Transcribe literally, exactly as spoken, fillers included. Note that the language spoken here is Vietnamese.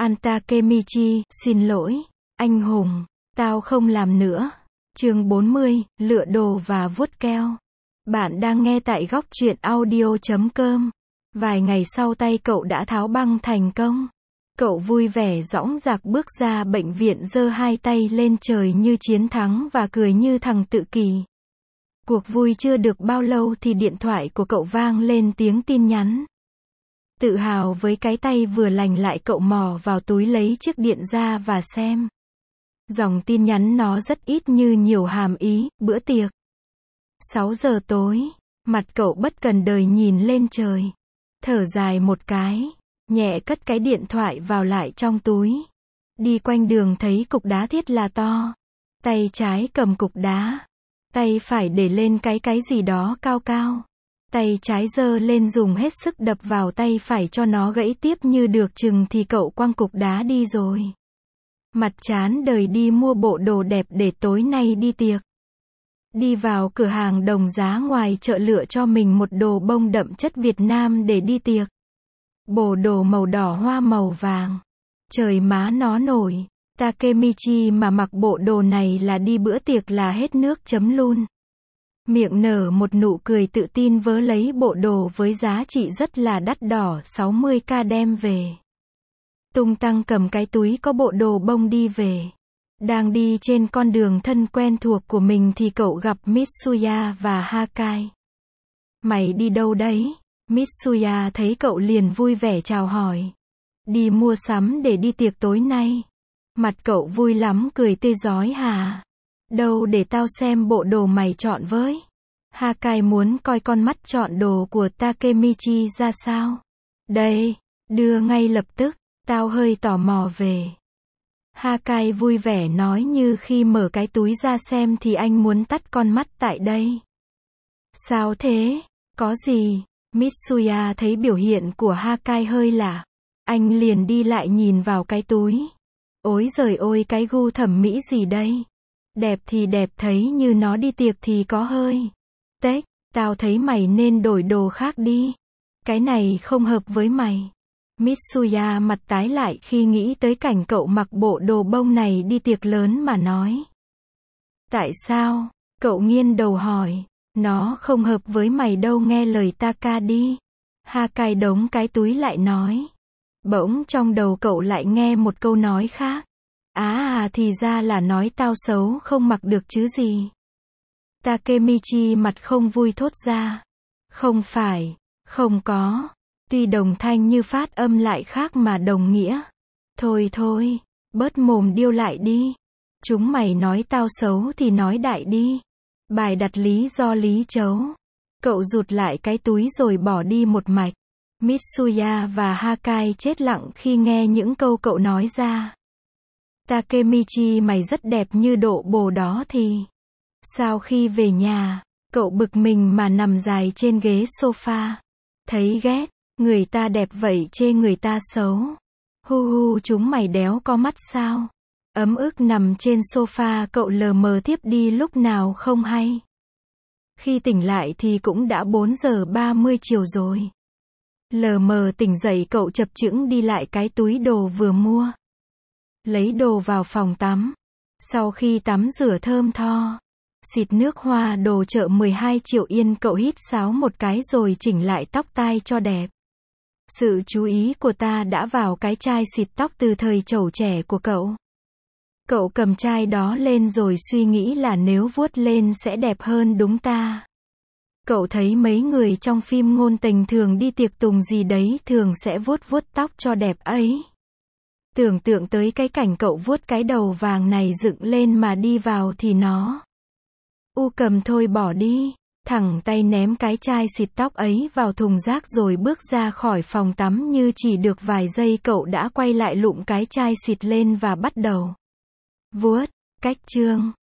An Takemichi, xin lỗi, anh hùng, tao không làm nữa. Chương bốn mươi, lựa đồ và vuốt keo. Bạn đang nghe tại góc truyện audio chấm com. Vài ngày sau tay cậu đã tháo băng thành công. Cậu vui vẻ dõng dạc bước ra bệnh viện, giơ hai tay lên trời như chiến thắng và cười như thằng tự kỷ. Cuộc vui chưa được bao lâu thì điện thoại của cậu vang lên tiếng tin nhắn. Tự hào với cái tay vừa lành lại, cậu mò vào túi lấy chiếc điện ra và xem. Dòng tin nhắn nó rất ít như nhiều hàm ý, bữa tiệc. sáu giờ tối, mặt cậu bất cần đời nhìn lên trời. Thở dài một cái, nhẹ cất cái điện thoại vào lại trong túi. Đi quanh đường thấy cục đá thiết là to. Tay trái cầm cục đá. Tay phải để lên cái cái gì đó cao cao. Tay trái giơ lên dùng hết sức đập vào tay phải cho nó gãy tiếp, như được chừng thì cậu quăng cục đá đi rồi. Mặt chán đời đi mua bộ đồ đẹp để tối nay đi tiệc. Đi vào cửa hàng đồng giá ngoài chợ lựa cho mình một đồ bông đậm chất Việt Nam để đi tiệc. Bộ đồ màu đỏ hoa màu vàng. Trời má nó nổi. Takemichi mà mặc bộ đồ này là đi bữa tiệc là hết nước chấm luôn. Miệng nở một nụ cười tự tin vớ lấy bộ đồ với giá trị rất là đắt đỏ sáu mươi k đem về. Tung tăng cầm cái túi có bộ đồ bông đi về. Đang đi trên con đường thân quen thuộc của mình thì cậu gặp Mitsuya và Hakai. Mày đi đâu đấy? Mitsuya thấy cậu liền vui vẻ chào hỏi. Đi mua sắm để đi tiệc tối nay. Mặt cậu vui lắm, cười tươi rói hả? Đâu để tao xem bộ đồ mày chọn với. Hakai muốn coi con mắt chọn đồ của Takemichi ra sao. Đây, đưa ngay lập tức, tao hơi tò mò về. Hakai vui vẻ nói, như khi mở cái túi ra xem thì anh muốn tắt con mắt tại đây. Sao thế? Có gì? Mitsuya thấy biểu hiện của Hakai hơi lạ. Anh liền đi lại nhìn vào cái túi. Ôi giời ôi, cái gu thẩm mỹ gì đây? Đẹp thì đẹp, thấy như nó đi tiệc thì có hơi tếch, tao thấy mày nên đổi đồ khác đi. Cái này không hợp với mày. Mitsuya mặt tái lại khi nghĩ tới cảnh cậu mặc bộ đồ bông này đi tiệc lớn mà nói. Tại sao? Cậu nghiêng đầu hỏi. Nó không hợp với mày đâu, nghe lời Taka đi. Hakai đống cái túi lại nói. Bỗng trong đầu cậu lại nghe một câu nói khác. À à, thì ra là nói tao xấu không mặc được chứ gì. Takemichi mặt không vui thốt ra. Không phải, không có. Tuy đồng thanh như phát âm lại khác mà đồng nghĩa. Thôi thôi, bớt mồm điêu lại đi. Chúng mày nói tao xấu thì nói đại đi. Bài đặt lý do lý chấu. Cậu rụt lại cái túi rồi bỏ đi một mạch. Mitsuya và Hakai chết lặng khi nghe những câu cậu nói ra. Takemichi, mày rất đẹp như độ bồ đó thì. Sau khi về nhà, cậu bực mình mà nằm dài trên ghế sofa. Thấy ghét, người ta đẹp vậy chê người ta xấu. Hu hu, chúng mày đéo có mắt sao? Ấm ức nằm trên sofa, cậu lờ mờ thiếp đi lúc nào không hay. Khi tỉnh lại thì cũng đã bốn giờ ba mươi chiều rồi. Lờ mờ tỉnh dậy, cậu chập chững đi lại cái túi đồ vừa mua. Lấy đồ vào phòng tắm. Sau khi tắm rửa thơm tho, xịt nước hoa đồ chợ mười hai triệu yên, cậu hít sáo một cái rồi chỉnh lại tóc tai cho đẹp. Sự chú ý của ta đã vào cái chai xịt tóc từ thời trẩu trẻ của cậu. Cậu cầm chai đó lên rồi suy nghĩ là nếu vuốt lên sẽ đẹp hơn đúng ta. Cậu thấy mấy người trong phim ngôn tình thường đi tiệc tùng gì đấy thường sẽ vuốt vuốt tóc cho đẹp ấy. Tưởng tượng tới cái cảnh cậu vuốt cái đầu vàng này dựng lên mà đi vào thì nó. U cầm thôi bỏ đi. Thẳng tay ném cái chai xịt tóc ấy vào thùng rác rồi bước ra khỏi phòng tắm, như chỉ được vài giây cậu đã quay lại lụm cái chai xịt lên và bắt đầu vuốt. Cách chương